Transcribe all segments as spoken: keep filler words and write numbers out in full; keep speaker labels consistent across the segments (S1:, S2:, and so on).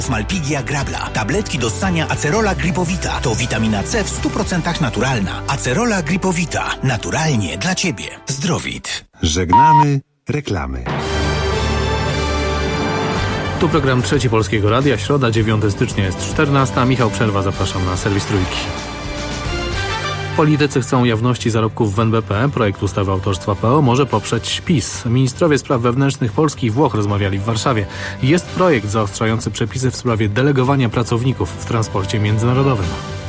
S1: Malpighia grabla. Tabletki do ssania Acerola Gripowita. To witamina C w stu procentach naturalna. Acerola Gripowita. Naturalnie dla Ciebie. Zdrowit.
S2: Żegnamy reklamy.
S3: Tu program Trzeci Polskiego Radia. Środa, dziewiątego stycznia jest czternasta. Michał Przerwa, zapraszam na serwis Trójki. Politycy chcą jawności zarobków w N B P. Projekt ustawy autorstwa P O może poprzeć PiS. Ministrowie spraw wewnętrznych Polski i Włoch rozmawiali w Warszawie. Jest projekt zaostrzający przepisy w sprawie delegowania pracowników w transporcie międzynarodowym.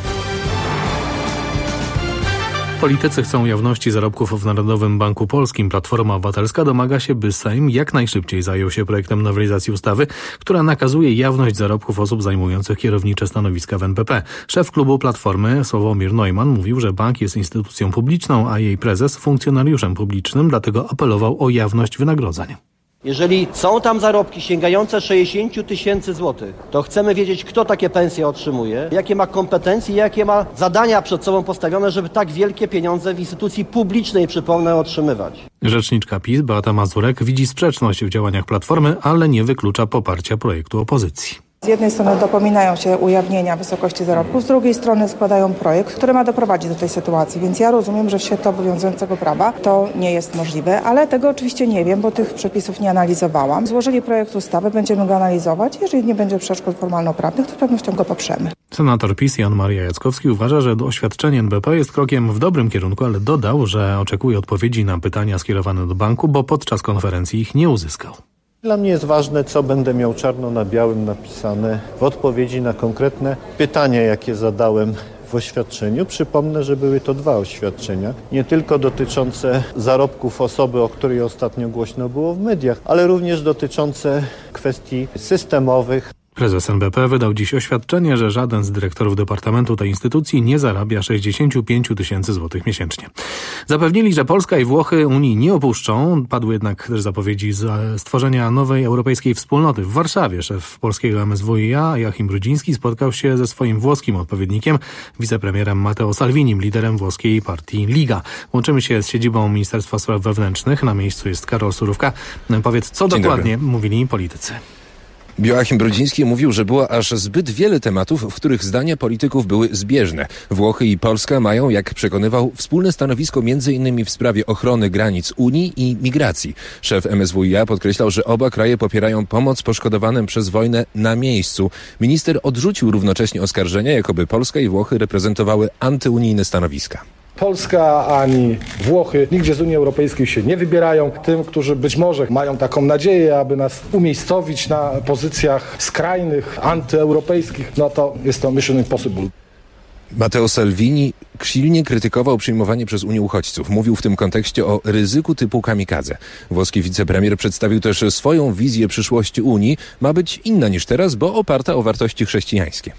S3: Politycy chcą jawności zarobków w Narodowym Banku Polskim. Platforma Obywatelska domaga się, by Sejm jak najszybciej zajął się projektem nowelizacji ustawy, która nakazuje jawność zarobków osób zajmujących kierownicze stanowiska w N B P. Szef klubu Platformy Sławomir Neumann mówił, że bank jest instytucją publiczną, a jej prezes funkcjonariuszem publicznym, dlatego apelował o jawność wynagrodzeń.
S4: Jeżeli są tam zarobki sięgające sześćdziesiąt tysięcy złotych, to chcemy wiedzieć, kto takie pensje otrzymuje, jakie ma kompetencje, jakie ma zadania przed sobą postawione, żeby tak wielkie pieniądze w instytucji publicznej, przypomnę, otrzymywać.
S3: Rzeczniczka PiS Beata Mazurek widzi sprzeczność w działaniach Platformy, ale nie wyklucza poparcia projektu opozycji.
S5: Z jednej strony dopominają się ujawnienia wysokości zarobków, z drugiej strony składają projekt, który ma doprowadzić do tej sytuacji, więc ja rozumiem, że w świetle obowiązującego prawa to nie jest możliwe, ale tego oczywiście nie wiem, bo tych przepisów nie analizowałam. Złożyli projekt ustawy, będziemy go analizować. Jeżeli nie będzie przeszkód formalno-prawnych, to z pewnością go poprzemy.
S3: Senator PiS Jan Maria Jackowski uważa, że oświadczenie N B P jest krokiem w dobrym kierunku, ale dodał, że oczekuje odpowiedzi na pytania skierowane do banku, bo podczas konferencji ich nie uzyskał.
S6: Dla mnie jest ważne, co będę miał czarno na białym napisane w odpowiedzi na konkretne pytania, jakie zadałem w oświadczeniu. Przypomnę, że były to dwa oświadczenia, nie tylko dotyczące zarobków osoby, o której ostatnio głośno było w mediach, ale również dotyczące kwestii systemowych.
S3: Prezes N B P wydał dziś oświadczenie, że żaden z dyrektorów departamentu tej instytucji nie zarabia sześćdziesiąt pięć tysięcy złotych miesięcznie. Zapewnili, że Polska i Włochy Unii nie opuszczą. Padły jednak też zapowiedzi stworzenia nowej europejskiej wspólnoty. W Warszawie szef polskiego M S W i A Joachim Brudziński spotkał się ze swoim włoskim odpowiednikiem, wicepremierem Matteo Salvinim, liderem włoskiej partii Liga. Łączymy się z siedzibą Ministerstwa Spraw Wewnętrznych. Na miejscu jest Karol Surówka. Powiedz, co
S7: Dzień
S3: dokładnie
S7: dobry.
S3: mówili politycy.
S7: Joachim Brudziński mówił, że było aż zbyt wiele tematów, w których zdania polityków były zbieżne. Włochy i Polska mają, jak przekonywał, wspólne stanowisko między innymi w sprawie ochrony granic Unii i migracji. Szef M S W i A podkreślał, że oba kraje popierają pomoc poszkodowanym przez wojnę na miejscu. Minister odrzucił równocześnie oskarżenia, jakoby Polska i Włochy reprezentowały antyunijne stanowiska.
S8: Polska ani Włochy nigdzie z Unii Europejskiej się nie wybierają. Tym, którzy być może mają taką nadzieję, aby nas umiejscowić na pozycjach skrajnych, antyeuropejskich, no to jest to mission impossible.
S7: Matteo Salvini silnie krytykował przyjmowanie przez Unię uchodźców. Mówił w tym kontekście o ryzyku typu kamikadze. Włoski wicepremier przedstawił też swoją wizję przyszłości Unii. Ma być inna niż teraz, bo oparta o wartości chrześcijańskie.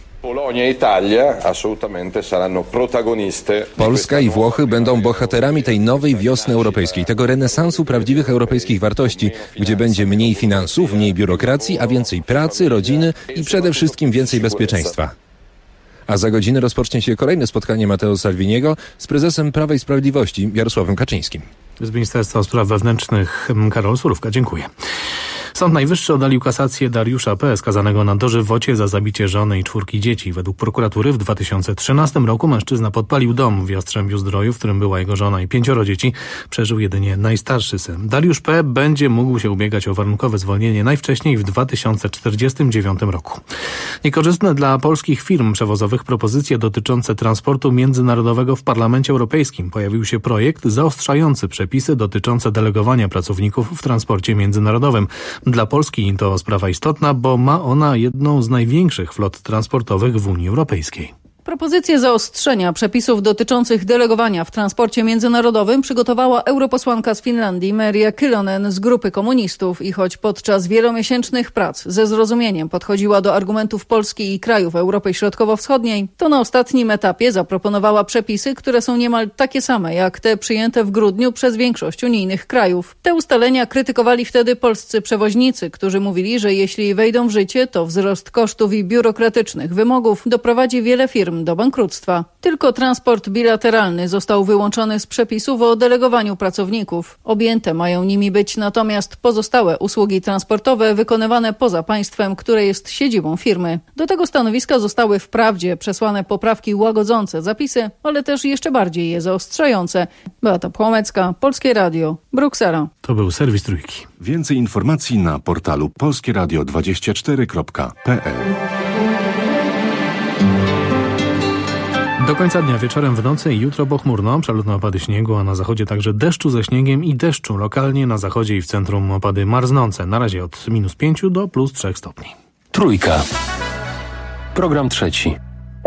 S7: Polska i Włochy będą bohaterami tej nowej wiosny europejskiej, tego renesansu prawdziwych europejskich wartości, gdzie będzie mniej finansów, mniej biurokracji, a więcej pracy, rodziny i przede wszystkim więcej bezpieczeństwa. A za godzinę rozpocznie się kolejne spotkanie Matteo Salviniego z prezesem Prawa i Sprawiedliwości Jarosławem Kaczyńskim.
S3: Z Ministerstwa Spraw Wewnętrznych Karol Surówka. Dziękuję. Sąd Najwyższy oddalił kasację Dariusza P., skazanego na dożywocie za zabicie żony i czwórki dzieci. Według prokuratury w dwa tysiące trzynastym roku mężczyzna podpalił dom w Jastrzębiu-Zdroju, w którym była jego żona i pięcioro dzieci. Przeżył jedynie najstarszy syn. Dariusz P. będzie mógł się ubiegać o warunkowe zwolnienie najwcześniej w dwa tysiące czterdziestym dziewiątym roku. Niekorzystne dla polskich firm przewozowych propozycje dotyczące transportu międzynarodowego w Parlamencie Europejskim. Pojawił się projekt zaostrzający przepisy dotyczące delegowania pracowników w transporcie międzynarodowym. Dla Polski to sprawa istotna, bo ma ona jedną z największych flot transportowych w Unii Europejskiej.
S9: Propozycję zaostrzenia przepisów dotyczących delegowania w transporcie międzynarodowym przygotowała europosłanka z Finlandii Merja Kyllönen z grupy komunistów i choć podczas wielomiesięcznych prac ze zrozumieniem podchodziła do argumentów Polski i krajów Europy Środkowo-Wschodniej, to na ostatnim etapie zaproponowała przepisy, które są niemal takie same jak te przyjęte w grudniu przez większość unijnych krajów. Te ustalenia krytykowali wtedy polscy przewoźnicy, którzy mówili, że jeśli wejdą w życie, to wzrost kosztów i biurokratycznych wymogów doprowadzi wiele firm firm do bankructwa. Tylko transport bilateralny został wyłączony z przepisów o delegowaniu pracowników. Objęte mają nimi być natomiast pozostałe usługi transportowe wykonywane poza państwem, które jest siedzibą firmy. Do tego stanowiska zostały wprawdzie przesłane poprawki łagodzące zapisy, ale też jeszcze bardziej je zaostrzające. Beata Płomecka, Polskie Radio, Bruksela.
S3: To był serwis Trójki.
S2: Więcej informacji na portalu polskie radio dwadzieścia cztery kropka p l.
S3: Do końca dnia, wieczorem, w nocy i jutro pochmurno, przelotne opady śniegu, a na zachodzie także deszczu ze śniegiem i deszczu. Lokalnie na zachodzie i w centrum opady marznące. Na razie od minus pięciu do plus trzech stopni.
S10: Trójka. Program trzeci.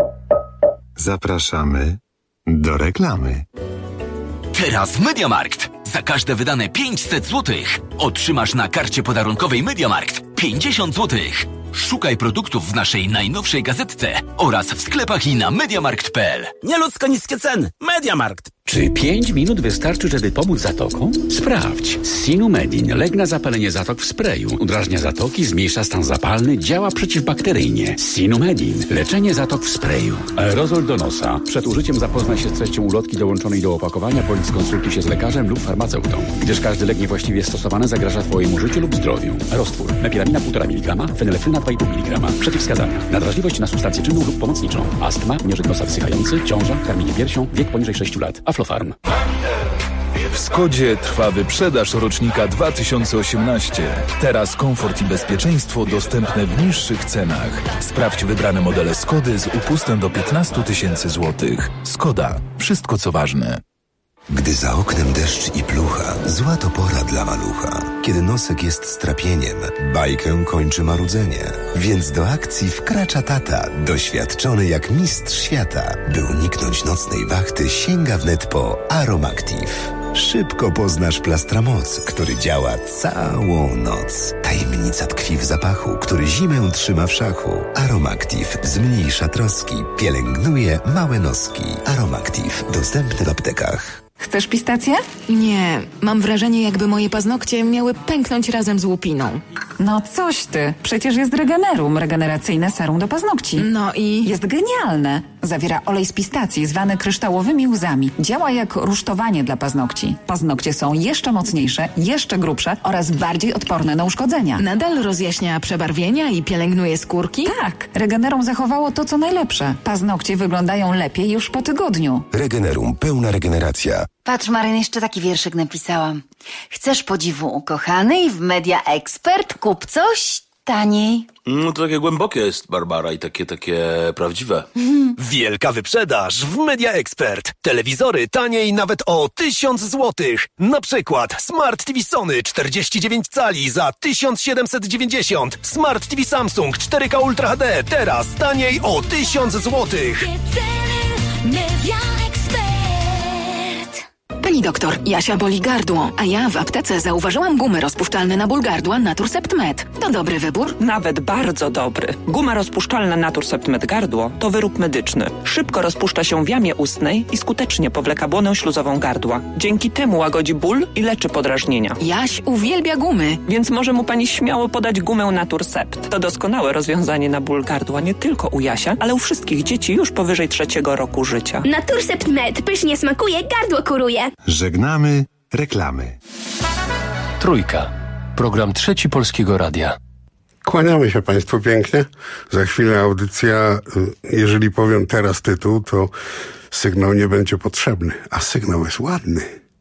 S2: Zapraszamy do reklamy.
S11: Teraz MediaMarkt. Za każde wydane pięćset złotych otrzymasz na karcie podarunkowej MediaMarkt pięćdziesiąt złotych. Szukaj produktów w naszej najnowszej gazetce oraz w sklepach i na mediamarkt kropka p l.
S12: Nieludzko niskie ceny. MediaMarkt. Czy pięć minut wystarczy, żeby pomóc zatokom? Sprawdź. Sinumedin. Lek na zapalenie zatok w sprayu. Udrażnia zatoki, zmniejsza stan zapalny, działa przeciwbakteryjnie. Sinumedin. Leczenie zatok w sprayu. Aerozol do nosa. Przed użyciem zapoznaj się z treścią ulotki dołączonej do opakowania bądź skonsultuj się z lekarzem lub farmaceutą, gdyż każdy lek niewłaściwie stosowany zagraża Twojemu życiu lub zdrowiu. Roztwór. Mepiramina półtora miligrama, fenylefryna dwa i pół miligrama. Przeciwwskazania. Nadwrażliwość na substancję czynną lub pomocniczą. Astma, nieżyt nosa wsychający, ciąża, karmienie piersią, wiek poniżej sześciu lat. Aflofarm.
S13: W Skodzie trwa wyprzedaż rocznika dwa tysiące osiemnaście. Teraz komfort i bezpieczeństwo dostępne w niższych cenach. Sprawdź wybrane modele Skody z upustem do piętnaście tysięcy złotych. Skoda. Wszystko co ważne.
S14: Gdy za oknem deszcz i plucha, zła to pora dla malucha. Kiedy nosek jest strapieniem, bajkę kończy marudzenie. Więc do akcji wkracza tata, doświadczony jak mistrz świata. By uniknąć nocnej wachty, sięga wnet po Aromactive. Szybko poznasz Plastramoc, który działa całą noc. Tajemnica tkwi w zapachu, który zimę trzyma w szachu. Aromactive zmniejsza troski, pielęgnuje małe noski. Aromactive dostępny w aptekach.
S15: Chcesz pistację? Nie, mam wrażenie, jakby moje paznokcie miały pęknąć razem z łupiną.
S16: No coś ty, przecież jest Regenerum, regeneracyjne serum do paznokci.
S15: No i?
S16: Jest genialne. Zawiera olej z pistacji zwany kryształowymi łzami. Działa jak rusztowanie dla paznokci. Paznokcie są jeszcze mocniejsze, jeszcze grubsze oraz bardziej odporne na uszkodzenia.
S15: Nadal rozjaśnia przebarwienia i pielęgnuje skórki?
S16: Tak, Regenerum zachowało to, co najlepsze. Paznokcie wyglądają lepiej już po tygodniu.
S14: Regenerum, pełna regeneracja.
S17: Patrz, Maryn, jeszcze taki wierszyk napisałam. Chcesz podziwu ukochanej w Media Expert? Kup coś taniej.
S12: No to takie głębokie jest, Barbara, i takie, takie prawdziwe.
S18: Wielka wyprzedaż w Media Expert. Telewizory taniej nawet o tysiąc złotych. Na przykład Smart T V Sony czterdzieści dziewięć cali za tysiąc siedemset dziewięćdziesiąt. Smart T V Samsung cztery K Ultra H D teraz taniej o tysiąc złotych.
S15: Pani doktor, Jasia boli gardło, a ja w aptece zauważyłam gumy rozpuszczalne na ból gardła Naturcept Med. To dobry wybór?
S19: Nawet bardzo dobry. Guma rozpuszczalna Naturcept Med gardło to wyrób medyczny. Szybko rozpuszcza się w jamie ustnej i skutecznie powleka błonę śluzową gardła. Dzięki temu łagodzi ból i leczy podrażnienia.
S15: Jaś uwielbia gumy.
S19: Więc może mu pani śmiało podać gumę Naturcept. To doskonałe rozwiązanie na ból gardła nie tylko u Jasia, ale u wszystkich dzieci już powyżej trzeciego roku życia.
S20: Naturcept Med pysznie smakuje, gardło kuruje.
S2: Żegnamy reklamy.
S10: Trójka. Program trzeci Polskiego Radia.
S21: Kłaniamy się Państwu pięknie. Za chwilę audycja. Jeżeli powiem teraz tytuł, to sygnał nie będzie potrzebny, a sygnał jest ładny.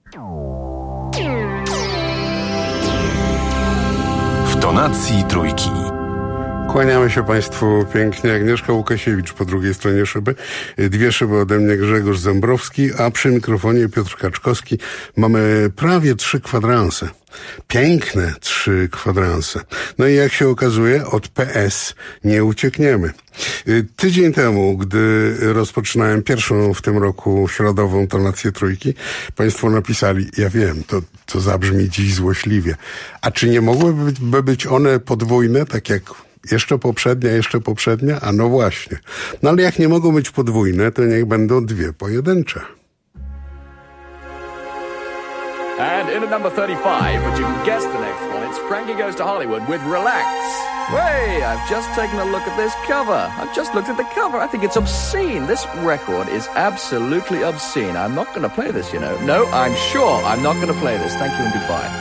S2: W tonacji Trójki.
S21: Kłaniamy się Państwu pięknie. Agnieszka Łukasiewicz po drugiej stronie szyby. Dwie szyby ode mnie Grzegorz Zembrowski, a przy mikrofonie Piotr Kaczkowski. Mamy prawie trzy kwadranse. Piękne trzy kwadranse. No i jak się okazuje, od P S nie uciekniemy. Tydzień temu, gdy rozpoczynałem pierwszą w tym roku środową tonację Trójki, Państwo napisali, ja wiem, to, to zabrzmi dziś złośliwie. A czy nie mogłyby być, by być one podwójne, tak jak jeszcze poprzednia, jeszcze poprzednia? A no właśnie. No ale jak nie mogą być podwójne, to niech będą dwie pojedyncze.
S22: And in at number thirty-five, but you can guess the next one. It's
S1: it's Frankie Goes to Hollywood with Relax. Hey, I've just taken a look at this cover. I've just looked at the cover. I think it's obscene. This record is absolutely obscene. I'm not going to play this, you know. No, I'm sure I'm not going to play this. Thank you and goodbye.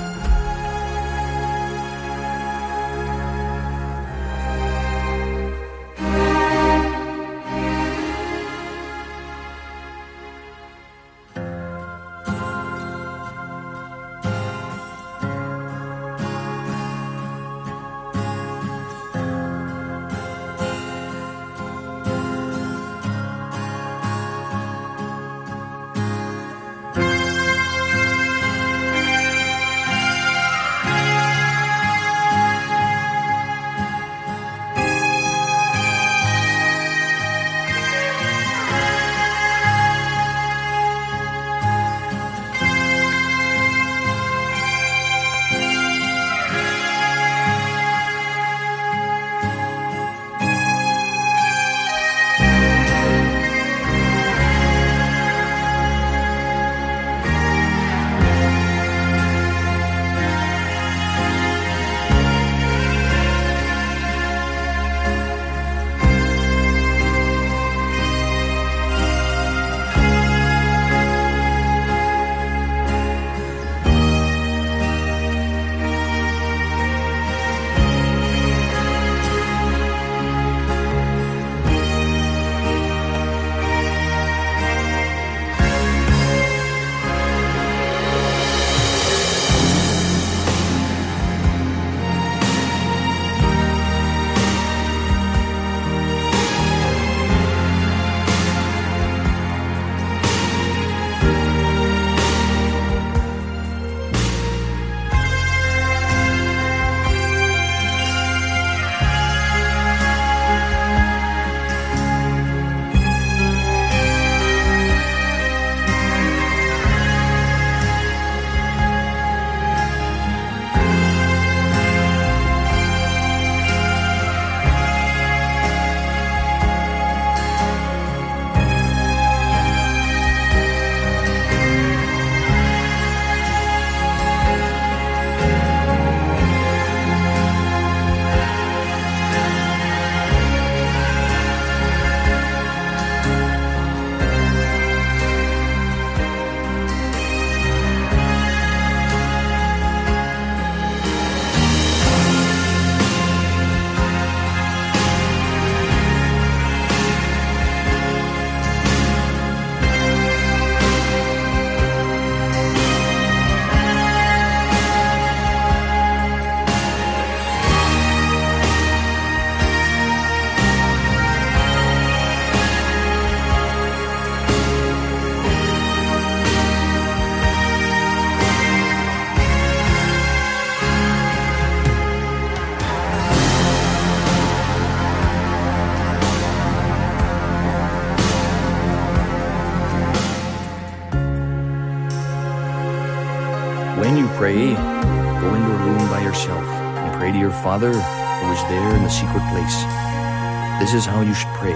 S1: When you pray, go into a room by yourself and pray to your Father who is there in the secret place. This is how you should pray.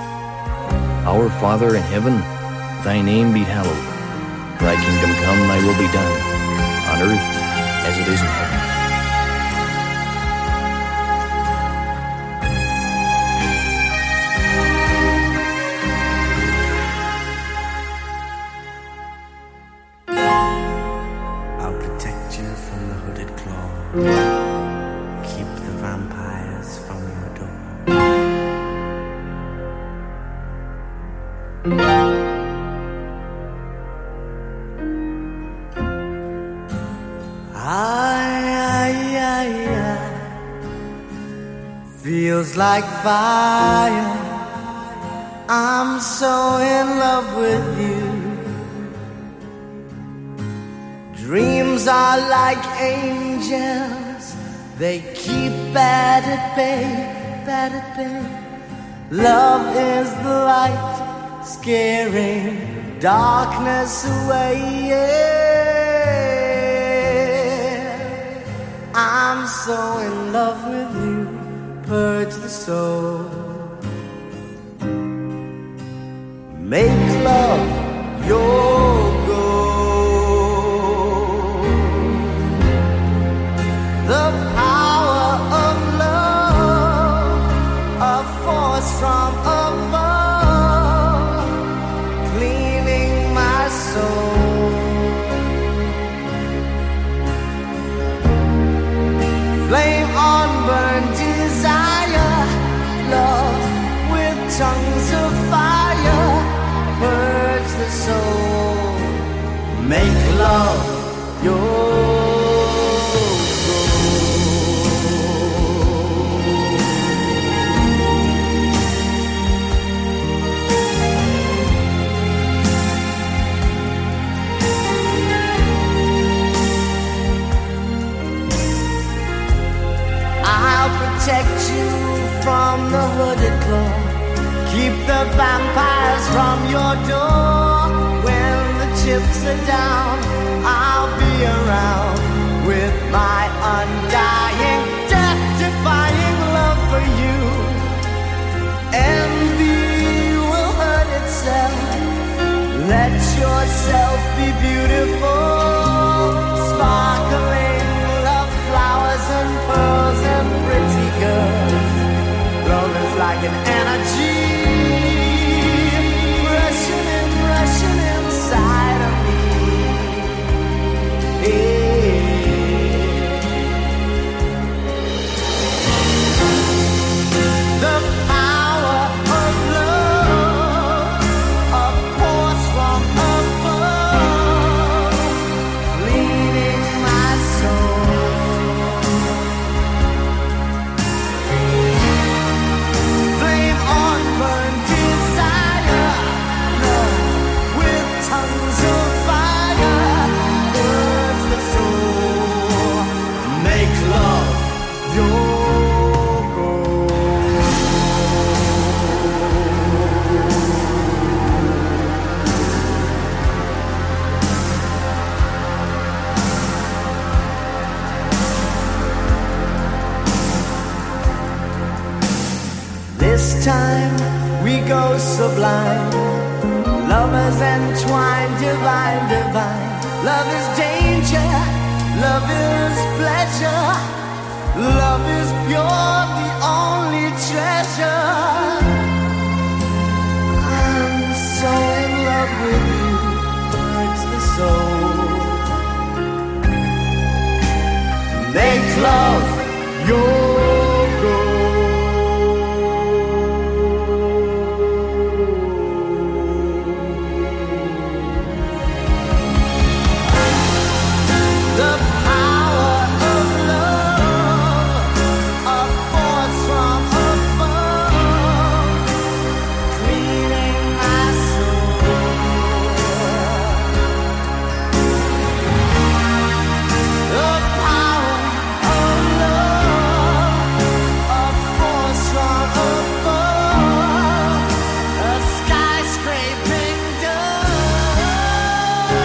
S1: Our Father in heaven, thy name be hallowed. Thy kingdom come, thy will be done, on earth as it is in heaven.
S22: Like fire, I'm so in love with you. Dreams are like angels, they keep bad at bay, bad at bay. Love is the light, scaring darkness away, yeah. I'm so in love with you. Purge the soul, make love your goal. force from above, cleaning my soul. Flame on, burn desire, love with tongues of fire, purge the soul, make love your protect you from the hooded claw, keep the vampires from your door. When the chips are down, I'll be around with my undying, death-defying love for you. Envy will hurt itself, let yourself be beautiful, sparkling love flowers and pearls and pretty girls. Love is like an energy rushing and rushing inside of me. The power of love, a force from above, leading my soul. Flame on, burn desire, love with tongues of fire, burns the soul, make love your This time we go sublime, lovers entwined, divine, divine. Love is danger, love is pleasure, love is pure, the only treasure. I'm so in love with you, hurts the soul. Make love your goal. The power of love, a force from above, cleaning my soul. The power of love, a force from above, a skyscraping dove.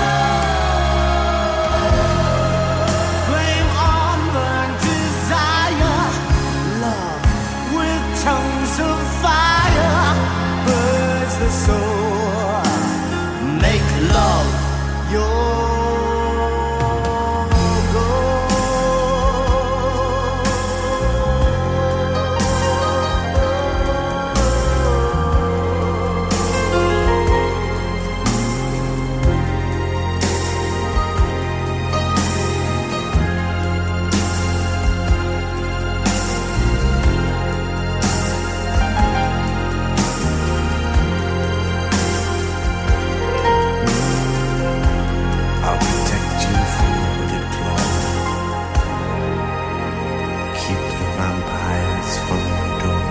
S22: Flame on, burn desire, love with tongues of fire, burns the soul, make love your I'll protect you from the hooded claw, keep the vampires from your door.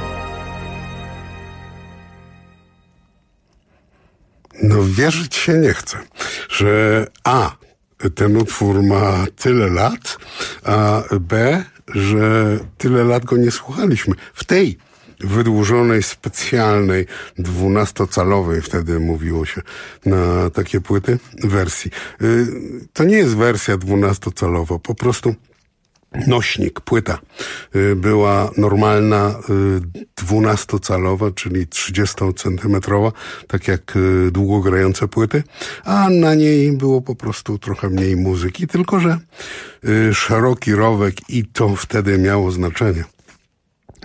S21: No wierzyć się nie chce, że a, ten utwór ma tyle lat, a b, że tyle lat go nie słuchaliśmy. W tej wydłużonej, specjalnej, dwunastocalowej, wtedy mówiło się na takie płyty, wersji. To nie jest wersja dwunastocalowa, po prostu nośnik, płyta była normalna, dwunastocalowa, czyli trzydziestocentymetrowa, tak jak długogrające płyty, a na niej było po prostu trochę mniej muzyki, tylko że szeroki rowek i to wtedy miało znaczenie.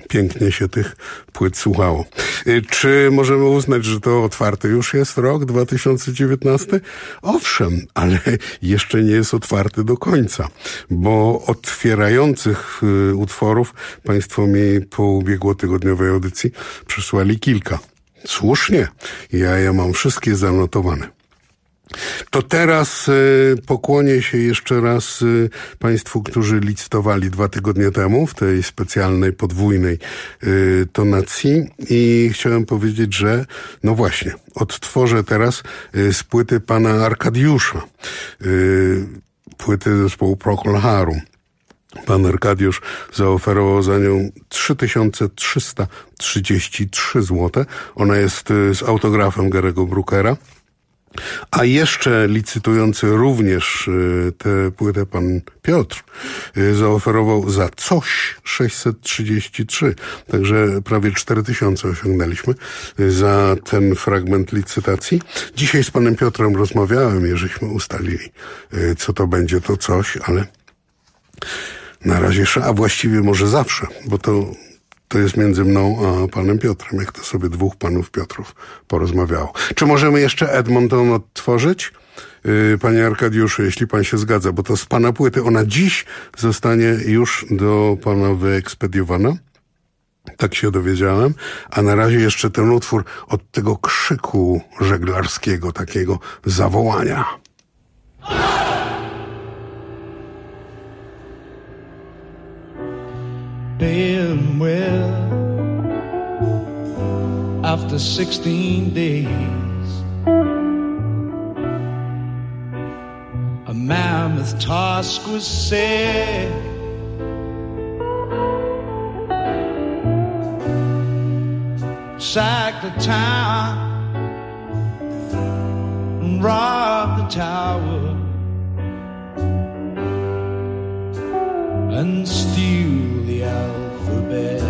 S21: Pięknie się tych płyt słuchało. Czy możemy uznać, że to otwarty już jest rok dwa tysiące dziewiętnasty? Owszem, ale jeszcze nie jest otwarty do końca, bo otwierających utworów Państwo mi po ubiegłotygodniowej audycji przysłali kilka. Słusznie, ja je mam wszystkie zanotowane. To teraz y, pokłonię się jeszcze raz y, Państwu, którzy licytowali dwa tygodnie temu w tej specjalnej, podwójnej y, tonacji i chciałem powiedzieć, że no właśnie, odtworzę teraz y, z płyty pana Arkadiusza, y, płyty zespołu Procol Harum. Pan Arkadiusz zaoferował za nią trzy tysiące trzysta trzydzieści trzy złote. Ona jest y, z autografem Gary'ego Brookera. A jeszcze licytujący również y, tę płytę pan Piotr y, zaoferował za coś sześćset trzydzieści trzy. Także prawie cztery tysiące osiągnęliśmy y, za ten fragment licytacji. Dzisiaj z panem Piotrem rozmawiałem i żeśmy ustalili, y, co to będzie to coś, ale na razie, a właściwie może zawsze, bo to To jest między mną a panem Piotrem, jak to sobie dwóch panów Piotrów porozmawiało. Czy możemy jeszcze Edmonton odtworzyć? Yy, panie Arkadiuszu, jeśli pan się zgadza, bo to z pana płyty. Ona dziś zostanie już do pana wyekspediowana. Tak się dowiedziałem. A na razie jeszcze ten utwór od tego krzyku żeglarskiego, takiego zawołania.
S4: Being well after sixteen days, a mammoth task was set. Sacked the town and robbed the tower and steal the alphabet.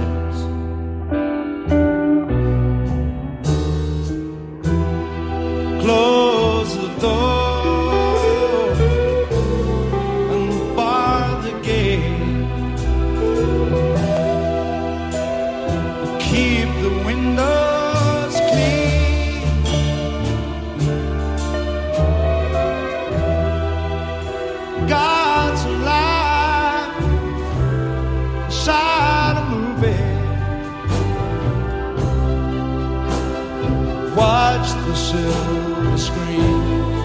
S4: Close the door and bar the gate. Keep the windows clean. God's alive inside a movie. Watch the silver screen.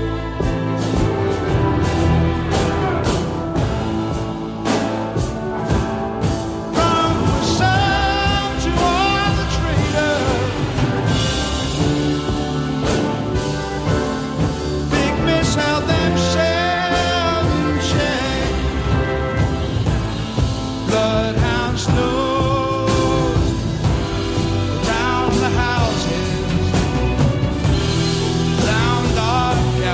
S4: From the sun to all the traitors, big miss held themselves in check. Bloodhounds nose down the houses, down dark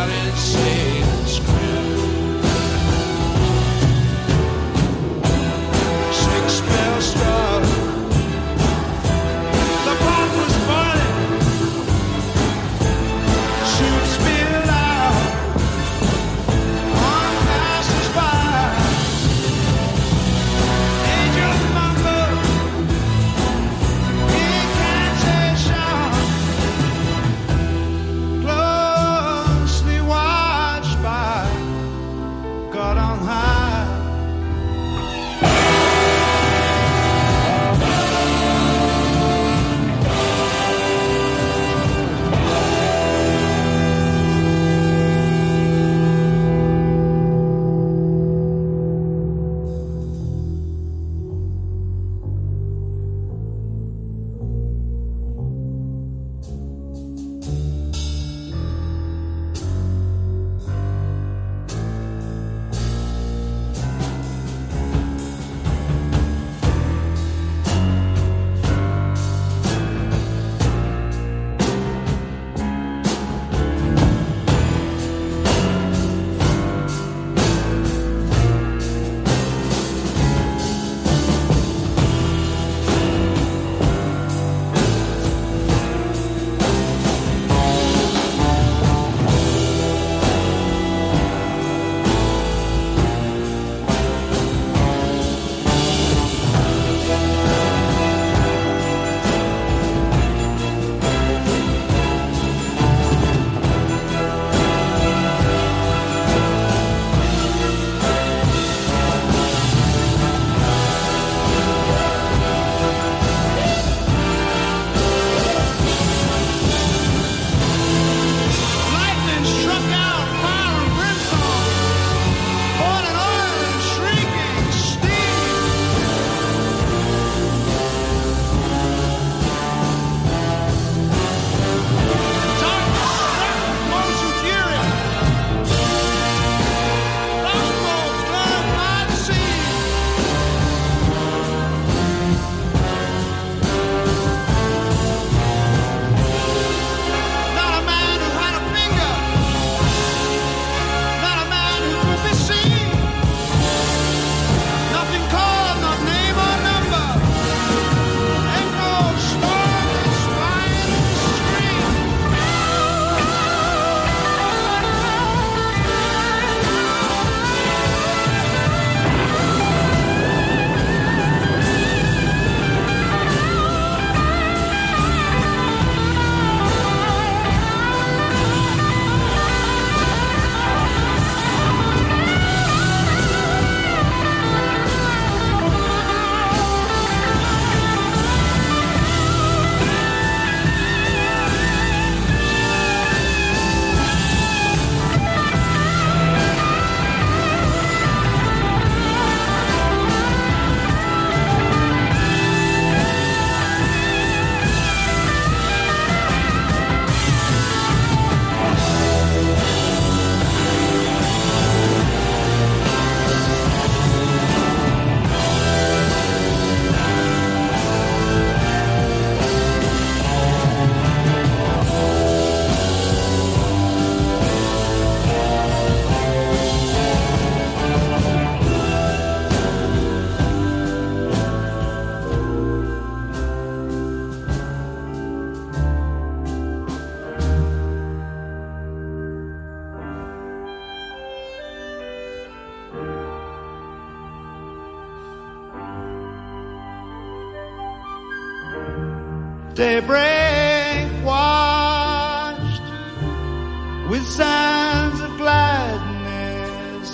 S4: daybreak washed with signs of gladness,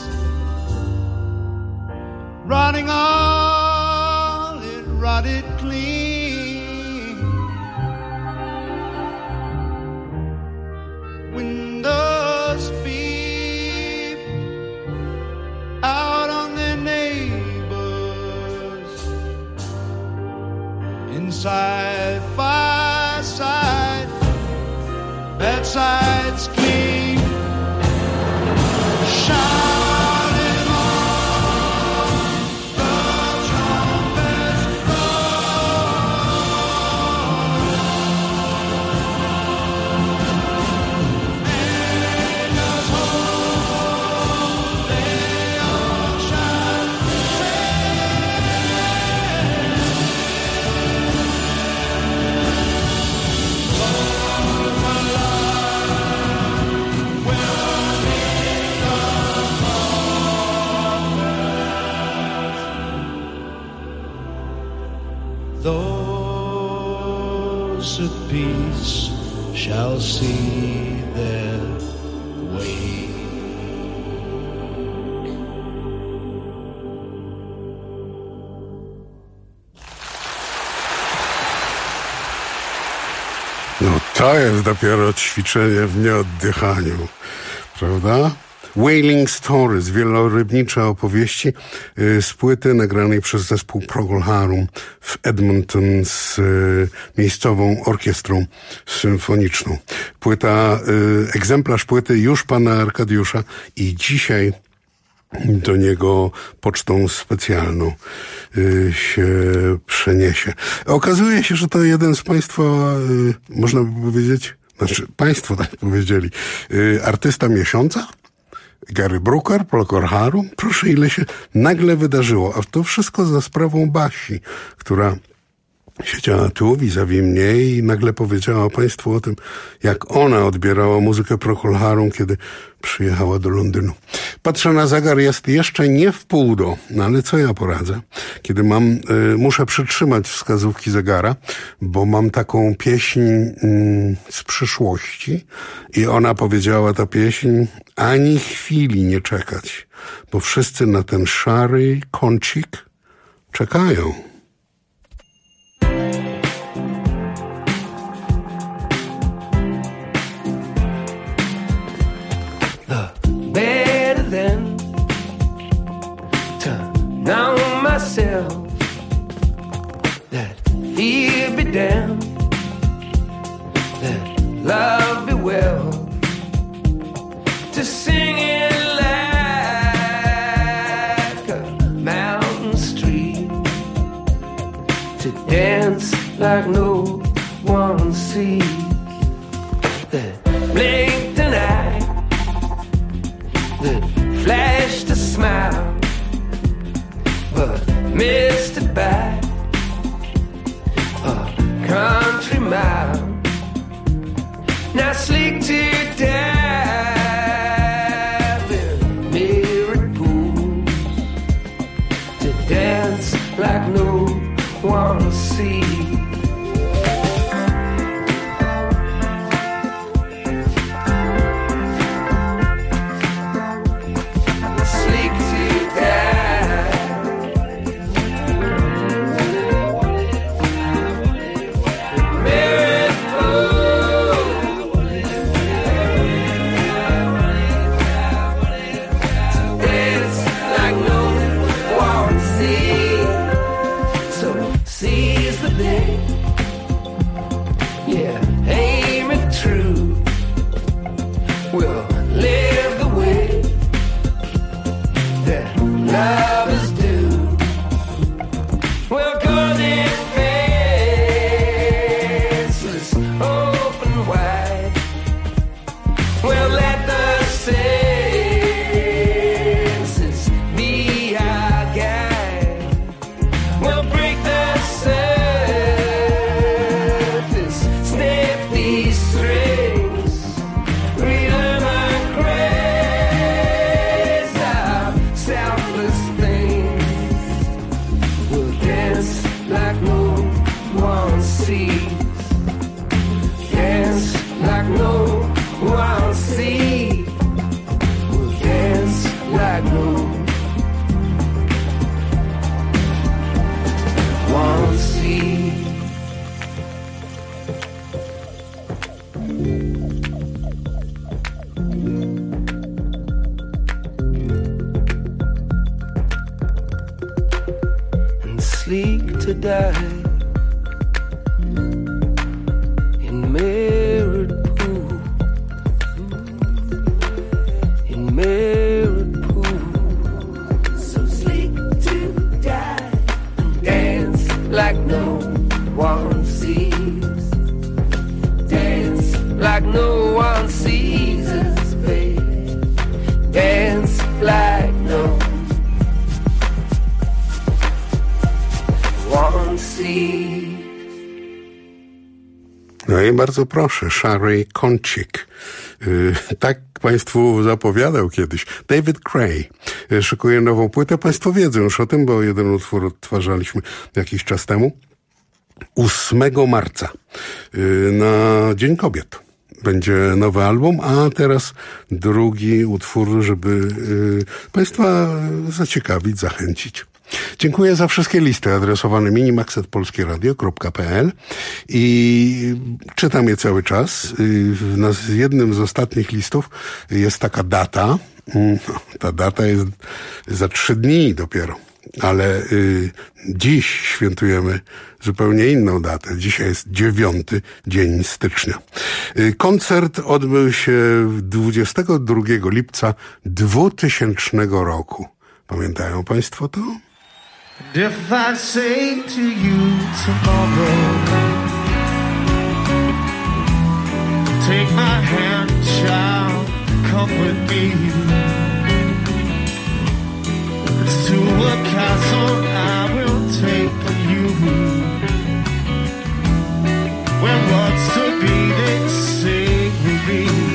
S4: rotting all it rotted clean. Windows peep out on their neighbors, inside fireside, bedsides clean. Shouting on the trumpets angels hold their ocean those at peace shall see their way.
S21: No to jest dopiero ćwiczenie w nieoddychaniu, prawda? Wailing Stories, wielorybnicze opowieści y, z płyty nagranej przez zespół Procol Harum w Edmonton z y, miejscową orkiestrą symfoniczną. Płyta, y, egzemplarz płyty już pana Arkadiusza i dzisiaj do niego pocztą specjalną y, się przeniesie. Okazuje się, że to jeden z państwa, y, można by powiedzieć, znaczy państwo tak powiedzieli, y, artysta miesiąca? Gary Brooker, Procol Harum. Proszę, ile się nagle wydarzyło. A to wszystko za sprawą Basi, która siedziała tu vis-a-vis mnie i nagle powiedziała państwu o tym, jak ona odbierała muzykę Procol Harum, kiedy przyjechała do Londynu. Patrzę na zegar, jest jeszcze nie w pół do, no ale co ja poradzę? Kiedy mam, y, muszę przytrzymać wskazówki zegara, bo mam taką pieśń y, z przyszłości i ona powiedziała, ta pieśń, ani chwili nie czekać, bo wszyscy na ten szary kącik czekają.
S5: Better than to know myself that fear be damned, that love be well, to sing it like a mountain stream, to dance like no one sees, that blinked an eye, that flashed a smile, but missed it by a country mile. Now sleep to death in mirrored pools, to dance like no one sees. Like no one sees. die in mirrored pool, in mirrored pool. So sleep to die and dance like no one sees, dance like no one sees us, babe, dance like no one sees.
S21: No i bardzo proszę, Shari Koncik. Yy, tak Państwu zapowiadał kiedyś. David Cray yy, szykuje nową płytę. Państwo wiedzą już o tym, bo jeden utwór odtwarzaliśmy jakiś czas temu. ósmego marca yy, na Dzień Kobiet będzie nowy album, a teraz drugi utwór, żeby yy, Państwa zaciekawić, zachęcić. Dziękuję za wszystkie listy adresowane minimax at polskie radio kropka p l i czytam je cały czas. W jednym z ostatnich listów jest taka data. Ta data jest za trzy dni dopiero, ale y, dziś świętujemy zupełnie inną datę. Dzisiaj jest dziewiąty dzień stycznia. Y, koncert odbył się dwudziestego drugiego lipca dwutysięcznego roku. Pamiętają Państwo to?
S4: If I say to you tomorrow, take my hand, child, come with me. It's to a castle I will take you, where what's to be they say will be.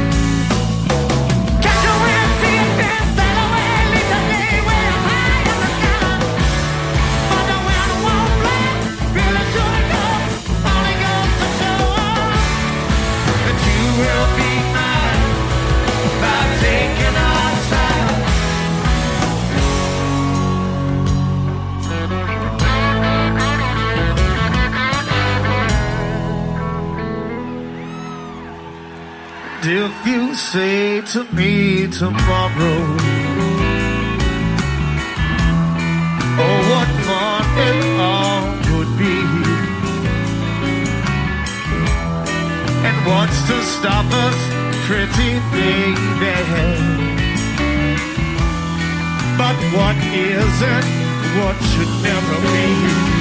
S4: If you say to me tomorrow, oh, what fun it all would be, and what's to stop us, pretty baby? But what isn't, what should never be.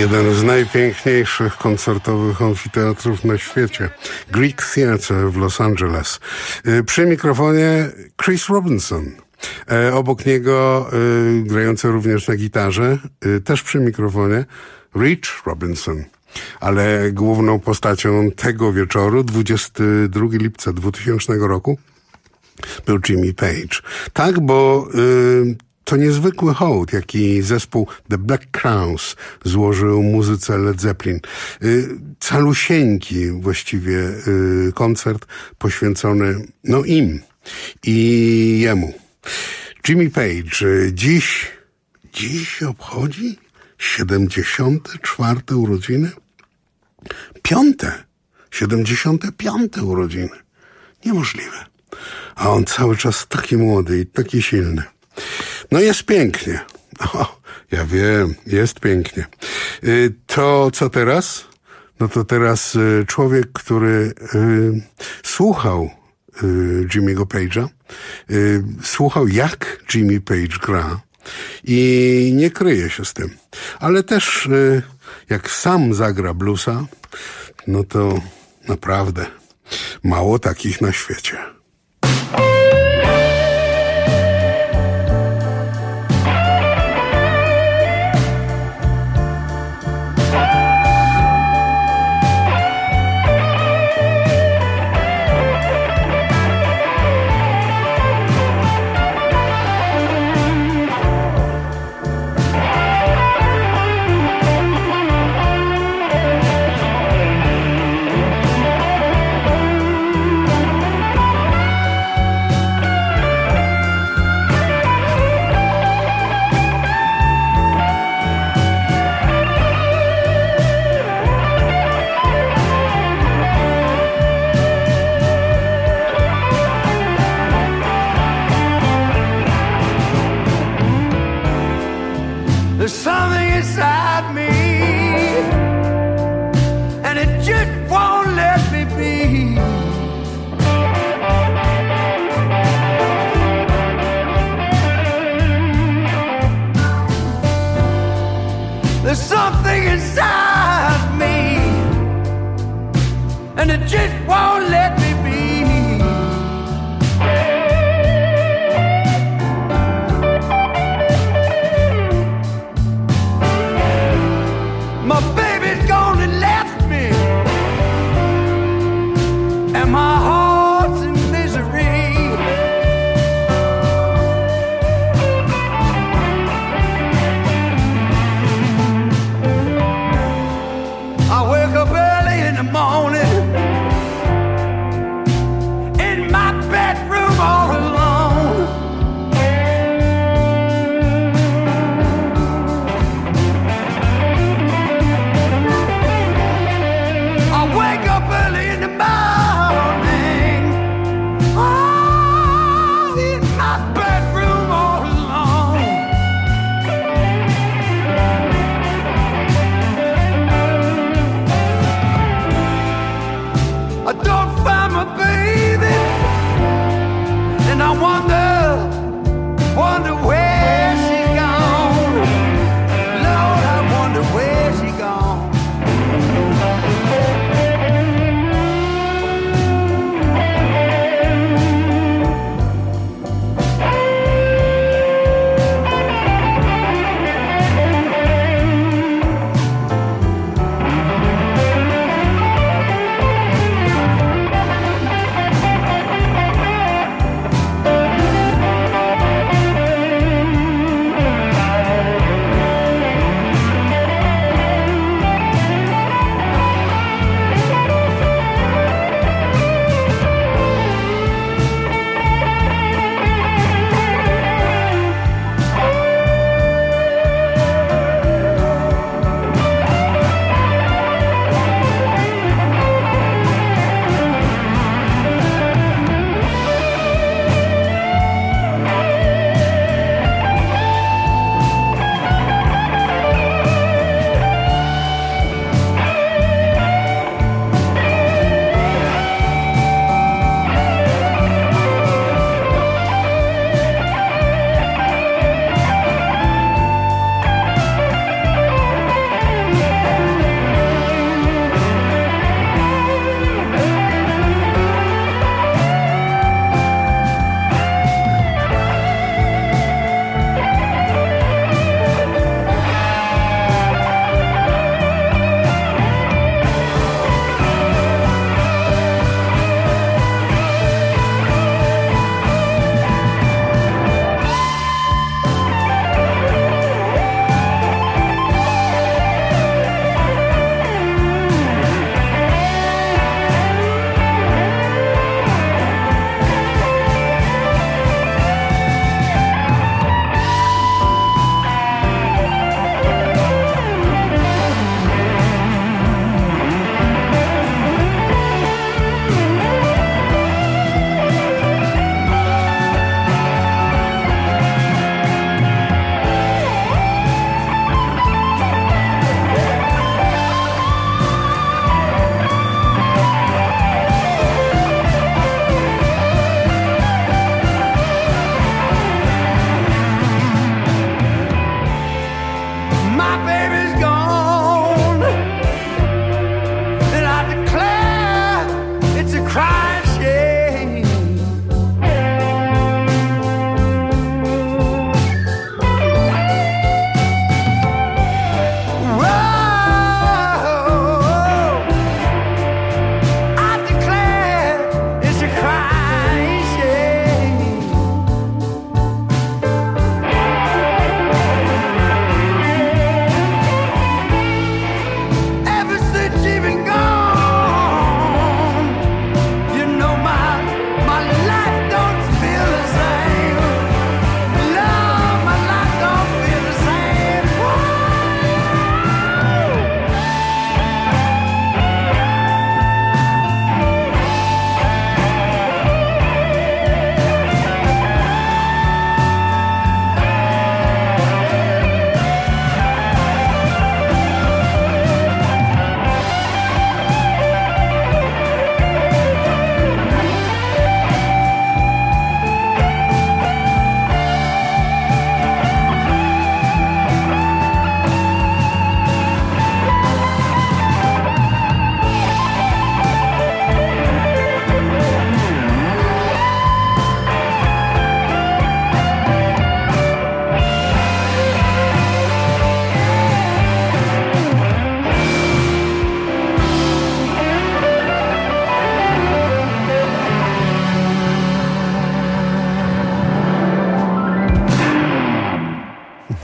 S21: Jeden z najpiękniejszych koncertowych amfiteatrów na świecie. Greek Theatre w Los Angeles. Przy mikrofonie Chris Robinson. Obok niego grający również na gitarze, też przy mikrofonie Rich Robinson. Ale główną postacią tego wieczoru, dwudziestego drugiego lipca dwutysięcznego roku, był Jimmy Page. Tak, bo y, to niezwykły hołd, jaki zespół The Black Crowes złożył muzyce Led Zeppelin. Y, calusieńki właściwie y, koncert poświęcony no im i jemu. Jimmy Page y, dziś, dziś obchodzi siedemdziesiąte czwarte urodziny? Piąte, siedemdziesiąte piąte urodziny. Niemożliwe. A on cały czas taki młody i taki silny. No jest pięknie. O, ja wiem, jest pięknie. Y, to co teraz? No to teraz y, człowiek, który y, słuchał y, Jimmy'ego Page'a, y, słuchał jak Jimmy Page gra i nie kryje się z tym. Ale też y, jak sam zagra bluesa, no to naprawdę mało takich na świecie.
S22: There's something inside me, and it just won't let me be. There's something inside me, and it just won't let me be. My baby's gone and left me, and my heart's in misery. I wake up early in the morning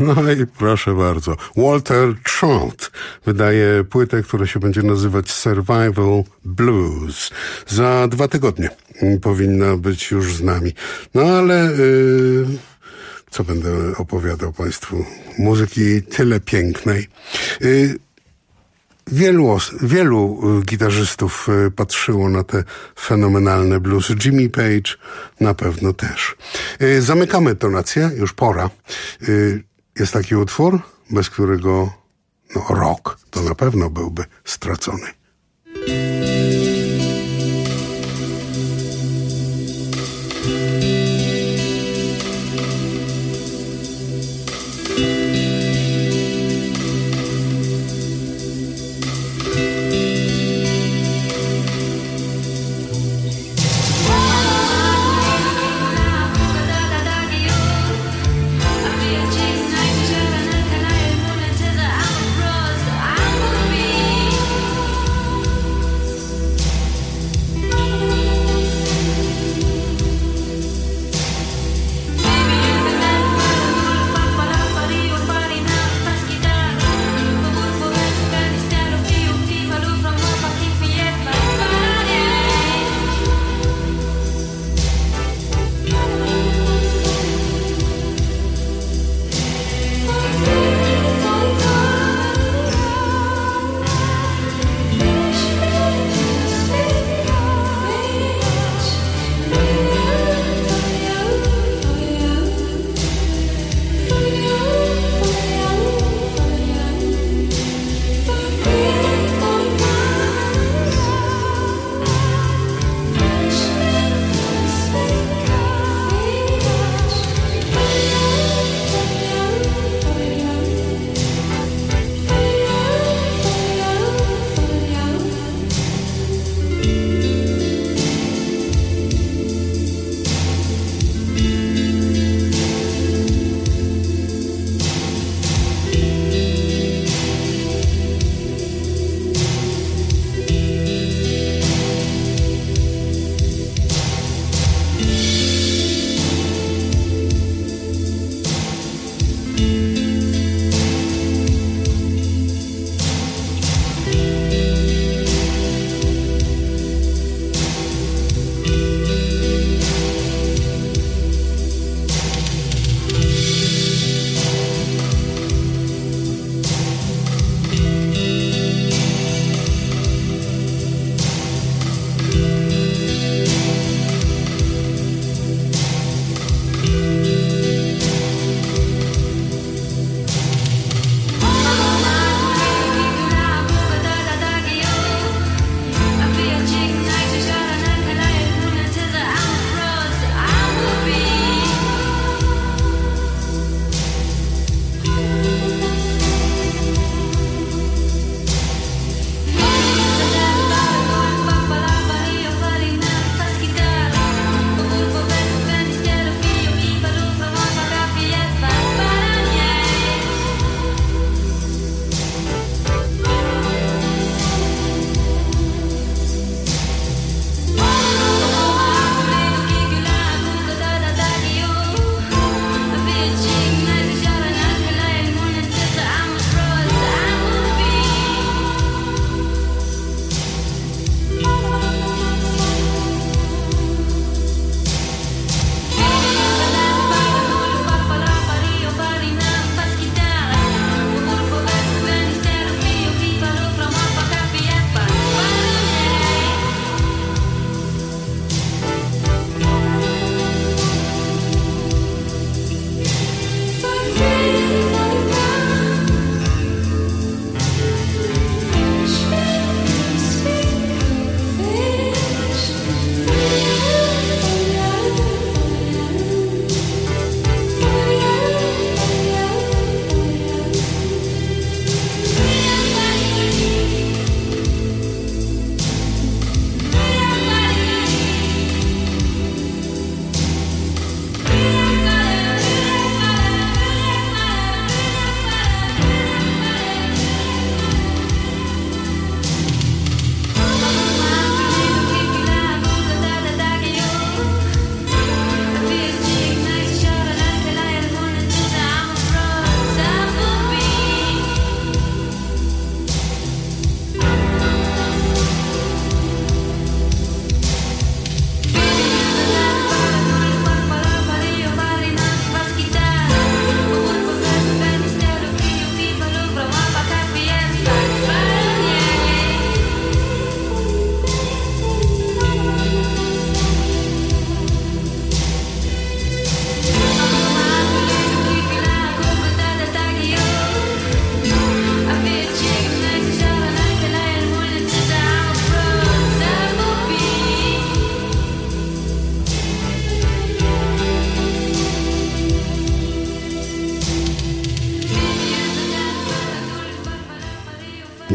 S21: No i proszę bardzo. Walter Trout wydaje płytę, która się będzie nazywać Survival Blues. Za dwa tygodnie powinna być już z nami. No ale yy, co będę opowiadał państwu? Muzyki tyle pięknej. Yy, Wielu, wielu gitarzystów patrzyło na te fenomenalne bluesy. Jimmy Page na pewno też. Zamykamy tonację, już pora. Jest taki utwór, bez którego no, rock to na pewno byłby stracony.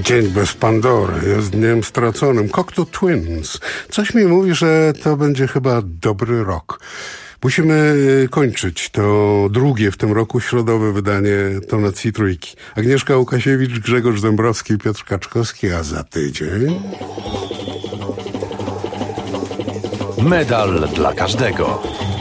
S21: Dzień bez Pandory jest dniem straconym. Cocteau Twins. Coś mi mówi, że to będzie chyba dobry rok. Musimy kończyć to drugie w tym roku środowe wydanie Tonacji Trójki. Agnieszka Łukasiewicz, Grzegorz Dębrowski i Piotr Kaczkowski, a za tydzień...
S2: Medal dla każdego.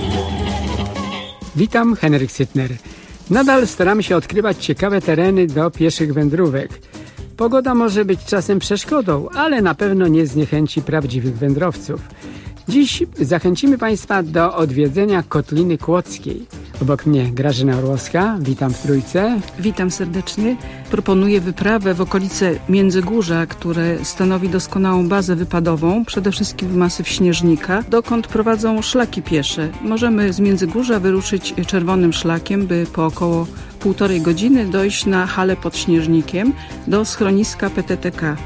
S6: Witam, Henryk Sytner. Nadal staramy się odkrywać ciekawe tereny do pieszych wędrówek. Pogoda może być czasem przeszkodą, ale na pewno nie zniechęci prawdziwych wędrowców. Dziś zachęcimy Państwa do odwiedzenia Kotliny Kłodzkiej. Obok mnie Grażyna Orłowska, witam w Trójce.
S8: Witam serdecznie. Proponuję wyprawę w okolice Międzygórza, które stanowi doskonałą bazę wypadową, przede wszystkim w masyw Śnieżnika, dokąd prowadzą szlaki piesze. Możemy z Międzygórza wyruszyć czerwonym szlakiem, by po około półtorej godziny dojść na halę pod Śnieżnikiem do schroniska P T T K.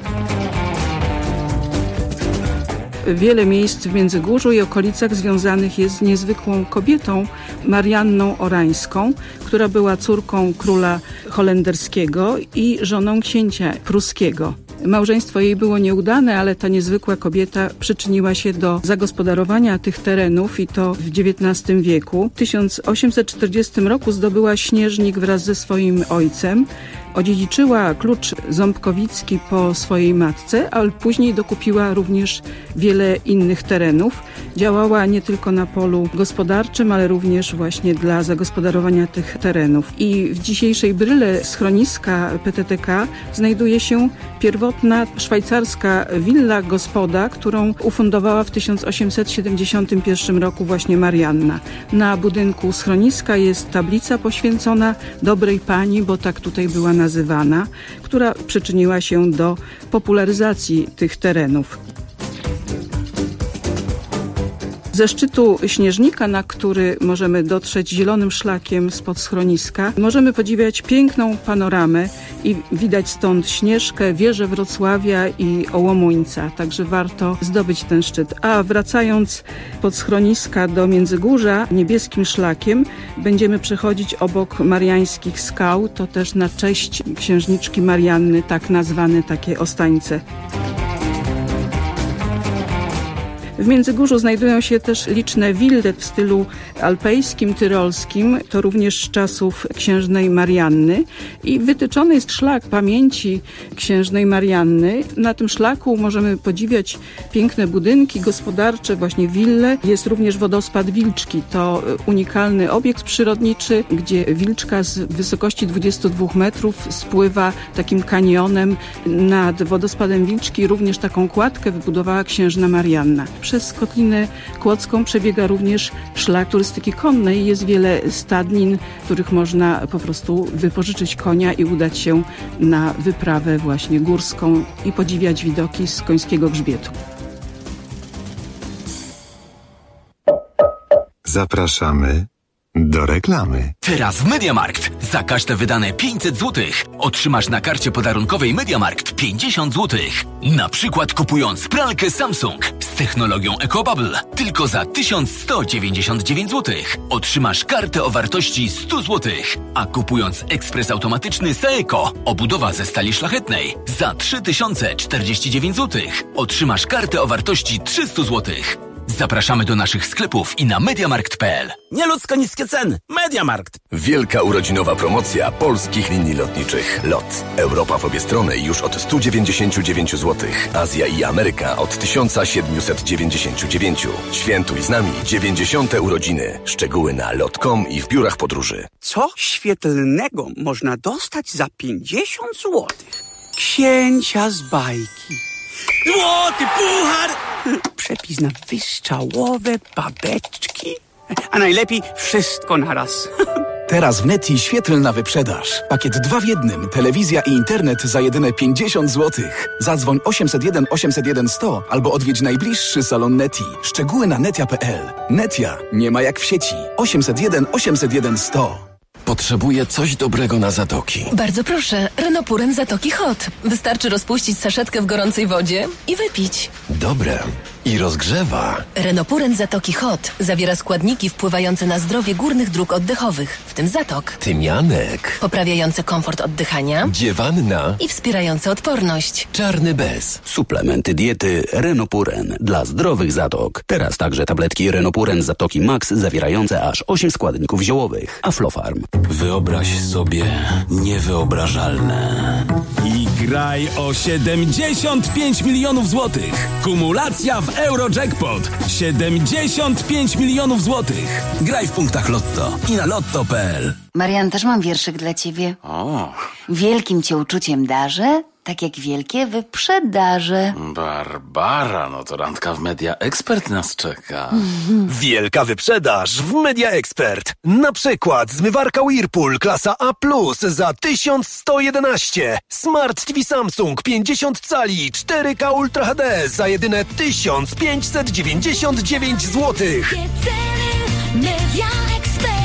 S8: Wiele miejsc w Międzygórzu i okolicach związanych jest z niezwykłą kobietą, Marianną Orańską, która była córką króla holenderskiego i żoną księcia pruskiego. Małżeństwo jej było nieudane, ale ta niezwykła kobieta przyczyniła się do zagospodarowania tych terenów i to w dziewiętnastym wieku. W tysiąc osiemset czterdziestym roku zdobyła Śnieżnik wraz ze swoim ojcem. Odziedziczyła klucz ząbkowicki po swojej matce, ale później dokupiła również wiele innych terenów. Działała nie tylko na polu gospodarczym, ale również właśnie dla zagospodarowania tych terenów. I w dzisiejszej bryle schroniska P T T K znajduje się pierwotna szwajcarska willa gospoda, którą ufundowała w tysiąc osiemset siedemdziesiątym pierwszym roku właśnie Marianna. Na budynku schroniska jest tablica poświęcona dobrej pani, bo tak tutaj była nazywana, która przyczyniła się do popularyzacji tych terenów. Ze szczytu Śnieżnika, na który możemy dotrzeć zielonym szlakiem spod schroniska, możemy podziwiać piękną panoramę i widać stąd Śnieżkę, wieżę Wrocławia i Ołomuńca, także warto zdobyć ten szczyt. A wracając pod schroniska do Międzygórza, niebieskim szlakiem będziemy przechodzić obok mariańskich skał, to też na cześć księżniczki Marianny, tak nazwane takie ostańce. W Międzygórzu znajdują się też liczne wille w stylu alpejskim, tyrolskim, to również z czasów księżnej Marianny i wytyczony jest szlak pamięci księżnej Marianny. Na tym szlaku możemy podziwiać piękne budynki gospodarcze, właśnie wille. Jest również wodospad Wilczki, to unikalny obiekt przyrodniczy, gdzie Wilczka z wysokości dwudziestu dwóch metrów spływa takim kanionem. Nad wodospadem Wilczki również taką kładkę wybudowała księżna Marianna. Przez Kotlinę Kłodzką przebiega również szlak turystyki konnej. Jest wiele stadnin, w których można po prostu wypożyczyć konia i udać się na wyprawę właśnie górską i podziwiać widoki z końskiego grzbietu.
S2: Zapraszamy do reklamy.
S11: Teraz w MediaMarkt za każde wydane pięćset złotych otrzymasz na karcie podarunkowej MediaMarkt pięćdziesiąt złotych. Na przykład kupując pralkę Samsung z technologią EcoBubble tylko za tysiąc sto dziewięćdziesiąt dziewięć złotych otrzymasz kartę o wartości sto złotych, a kupując ekspres automatyczny Saeco obudowa ze stali szlachetnej za trzy tysiące czterdzieści dziewięć złotych otrzymasz kartę o wartości trzysta złotych. Zapraszamy do naszych sklepów i na mediamarkt kropka p l.
S12: Nieludzko niskie ceny. MediaMarkt.
S23: Wielka urodzinowa promocja polskich linii lotniczych. LOT. Europa w obie strony już od sto dziewięćdziesiąt dziewięć złotych. Azja i Ameryka od tysiąc siedemset dziewięćdziesiąt dziewięć. Świętuj z nami dziewięćdziesiąte urodziny. Szczegóły na lot kropka com i w biurach podróży.
S24: Co świetlnego można dostać za pięćdziesiąt złotych? Księcia z bajki. Złoty puchar! Przepis na wystrzałowe babeczki. A najlepiej wszystko naraz.
S25: Teraz w Neti świetlna wyprzedaż. Pakiet dwa w jednym. Telewizja i internet za jedyne pięćdziesiąt złotych. Zadzwoń osiemset jeden osiemset jeden sto albo odwiedź najbliższy salon Neti. Szczegóły na netia kropka p l. Netia nie ma jak w sieci. osiemset jeden osiemset jeden sto.
S10: Potrzebuję coś dobrego na zatoki.
S26: Bardzo proszę, Renopuren Zatoki Hot. Wystarczy rozpuścić saszetkę w gorącej wodzie i wypić.
S10: Dobre.
S23: i rozgrzewa.
S26: Renopuren Zatoki Hot zawiera składniki wpływające na zdrowie górnych dróg oddechowych, w tym zatok.
S23: Tymianek.
S26: Poprawiające komfort oddychania.
S23: Dziewanna.
S26: I wspierające odporność.
S23: Czarny bez.
S12: Suplementy diety Renopuren dla zdrowych zatok. Teraz także tabletki Renopuren Zatoki Max zawierające aż osiem składników ziołowych. Aflofarm.
S10: Wyobraź sobie niewyobrażalne.
S3: I graj o siedemdziesiąt pięć milionów złotych. Kumulacja w Eurojackpot. siedemdziesiąt pięć milionów złotych. Graj w punktach Lotto i na lotto kropka p l.
S17: Marian, też mam wierszyk dla ciebie.
S10: O.
S17: Wielkim cię uczuciem darzę, tak jak wielkie wyprzedaże.
S10: Barbara, no to randka w Media Expert nas czeka.
S18: Wielka wyprzedaż w Media Expert. Na przykład zmywarka Whirlpool klasa A plus za tysiąc sto jedenaście. Smart T V Samsung pięćdziesiąt cali cztery K Ultra H D za jedyne tysiąc pięćset dziewięćdziesiąt dziewięć złotych.
S7: Media Expert.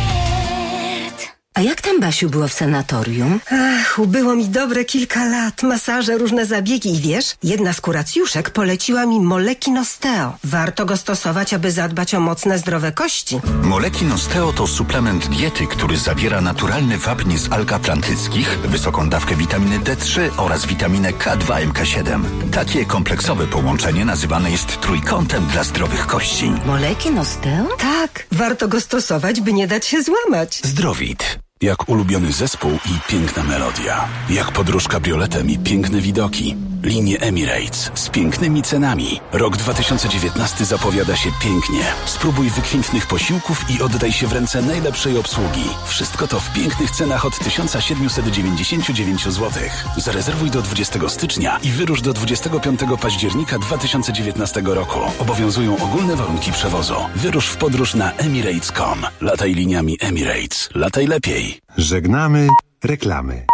S9: A jak tam, Basiu, było w sanatorium?
S13: Ach, ubyło mi dobre kilka lat. Masaże, różne zabiegi i wiesz, jedna z kuracjuszek poleciła mi Moleki Nosteo. Warto go stosować, aby zadbać o mocne, zdrowe kości.
S14: Moleki Nosteo to suplement diety, który zawiera naturalny wapń z alg atlantyckich, wysoką dawkę witaminy D trzy oraz witaminę K dwa M K siedem. Takie kompleksowe połączenie nazywane jest trójkątem dla zdrowych kości.
S9: Moleki Nosteo?
S13: Tak, warto go stosować, by nie dać się złamać.
S14: Zdrowit. Jak ulubiony zespół i piękna melodia. Jak podróż kabrioletem i piękne widoki. Linie Emirates z pięknymi cenami. Rok dwa tysiące dziewiętnasty zapowiada się pięknie. Spróbuj wykwintnych posiłków i oddaj się w ręce najlepszej obsługi. Wszystko to w pięknych cenach od tysiąc siedemset dziewięćdziesiąt dziewięć złotych. Zarezerwuj do dwudziestego stycznia i wyrusz do dwudziestego piątego października dwa tysiące dziewiętnastego roku. Obowiązują ogólne warunki przewozu. Wyrusz w podróż na emirates kropka com. Lataj liniami Emirates. Lataj lepiej.
S16: Żegnamy reklamy.